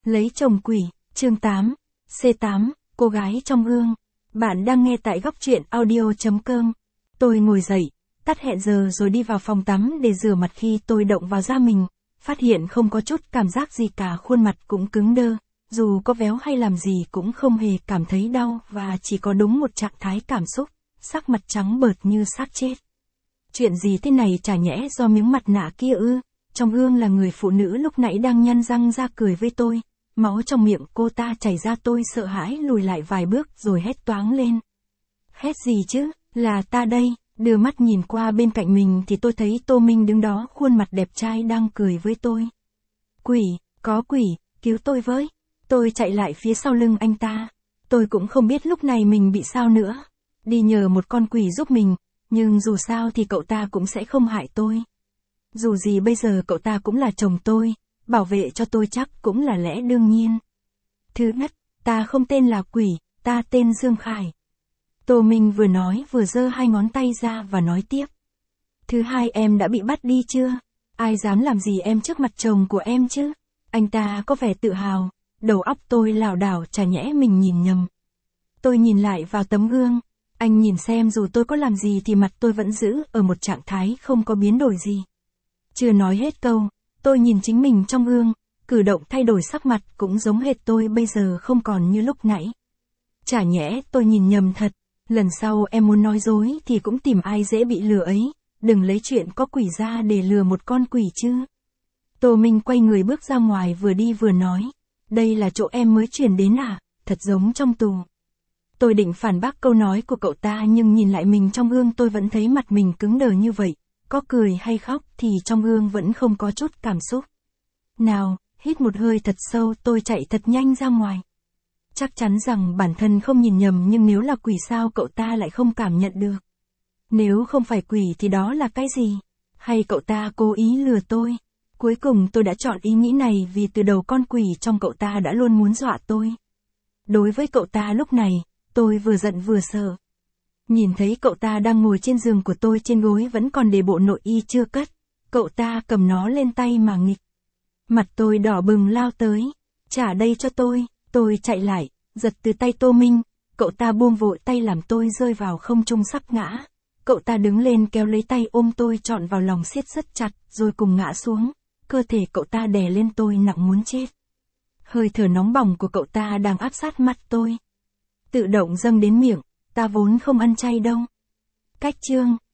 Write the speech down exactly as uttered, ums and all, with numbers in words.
Lấy chồng quỷ, chương tám, C tám, cô gái trong gương. Bạn đang nghe tại góc truyện audio chấm com. Tôi ngồi dậy, tắt hẹn giờ rồi đi vào phòng tắm để rửa mặt. Khi tôi động vào da mình, phát hiện không có chút cảm giác gì cả, khuôn mặt cũng cứng đơ, dù có véo hay làm gì cũng không hề cảm thấy đau và chỉ có đúng một trạng thái cảm xúc, sắc mặt trắng bợt như xác chết. Chuyện gì thế này, chả nhẽ do miếng mặt nạ kia ư? Trong gương là người phụ nữ lúc nãy đang nhăn răng ra cười với tôi, máu trong miệng cô ta chảy ra. Tôi sợ hãi lùi lại vài bước rồi hét toáng lên. Hét gì chứ, là ta đây. Đưa mắt nhìn qua bên cạnh mình thì tôi thấy Tô Minh đứng đó, khuôn mặt đẹp trai đang cười với tôi. Quỷ, có quỷ, cứu tôi với. Tôi chạy lại phía sau lưng anh ta. Tôi cũng không biết lúc này mình bị sao nữa. Đi nhờ một con quỷ giúp mình, nhưng dù sao thì cậu ta cũng sẽ không hại tôi. Dù gì bây giờ cậu ta cũng là chồng tôi, bảo vệ cho tôi chắc cũng là lẽ đương nhiên. Thứ nhất, ta không tên là quỷ, ta tên Dương Khải. Tô Minh vừa nói vừa giơ hai ngón tay ra và nói tiếp. Thứ hai, em đã bị bắt đi chưa? Ai dám làm gì em trước mặt chồng của em chứ? Anh ta có vẻ tự hào, đầu óc tôi lảo đảo, chả nhẽ mình nhìn nhầm. Tôi nhìn lại vào tấm gương, anh nhìn xem dù tôi có làm gì thì mặt tôi vẫn giữ ở một trạng thái không có biến đổi gì. Chưa nói hết câu, tôi nhìn chính mình trong gương, cử động thay đổi, sắc mặt cũng giống hệt tôi bây giờ, không còn như lúc nãy. Chả nhẽ tôi nhìn nhầm thật, lần sau em muốn nói dối thì cũng tìm ai dễ bị lừa ấy, đừng lấy chuyện có quỷ ra để lừa một con quỷ chứ. Tô Minh quay người bước ra ngoài, vừa đi vừa nói, đây là chỗ em mới chuyển đến à, thật giống trong tù. Tôi định phản bác câu nói của cậu ta nhưng nhìn lại mình trong gương tôi vẫn thấy mặt mình cứng đờ như vậy. Có cười hay khóc thì trong gương vẫn không có chút cảm xúc. Nào, hít một hơi thật sâu, tôi chạy thật nhanh ra ngoài. Chắc chắn rằng bản thân không nhìn nhầm, nhưng nếu là quỷ sao cậu ta lại không cảm nhận được? Nếu không phải quỷ thì đó là cái gì? Hay cậu ta cố ý lừa tôi? Cuối cùng tôi đã chọn ý nghĩ này vì từ đầu con quỷ trong cậu ta đã luôn muốn dọa tôi. Đối với cậu ta lúc này, tôi vừa giận vừa sợ. Nhìn thấy cậu ta đang ngồi trên giường của tôi, trên gối vẫn còn để bộ nội y chưa cất. Cậu ta cầm nó lên tay mà nghịch. Mặt tôi đỏ bừng lao tới. Trả đây cho tôi. Tôi chạy lại, giật từ tay Tô Minh. Cậu ta buông vội tay làm tôi rơi vào không trung sắp ngã. Cậu ta đứng lên kéo lấy tay ôm tôi trọn vào lòng, siết rất chặt, rồi cùng ngã xuống. Cơ thể cậu ta đè lên tôi nặng muốn chết. Hơi thở nóng bỏng của cậu ta đang áp sát mặt tôi, tự động dâng đến miệng. Ta vốn không ăn chay đâu. Cách chương.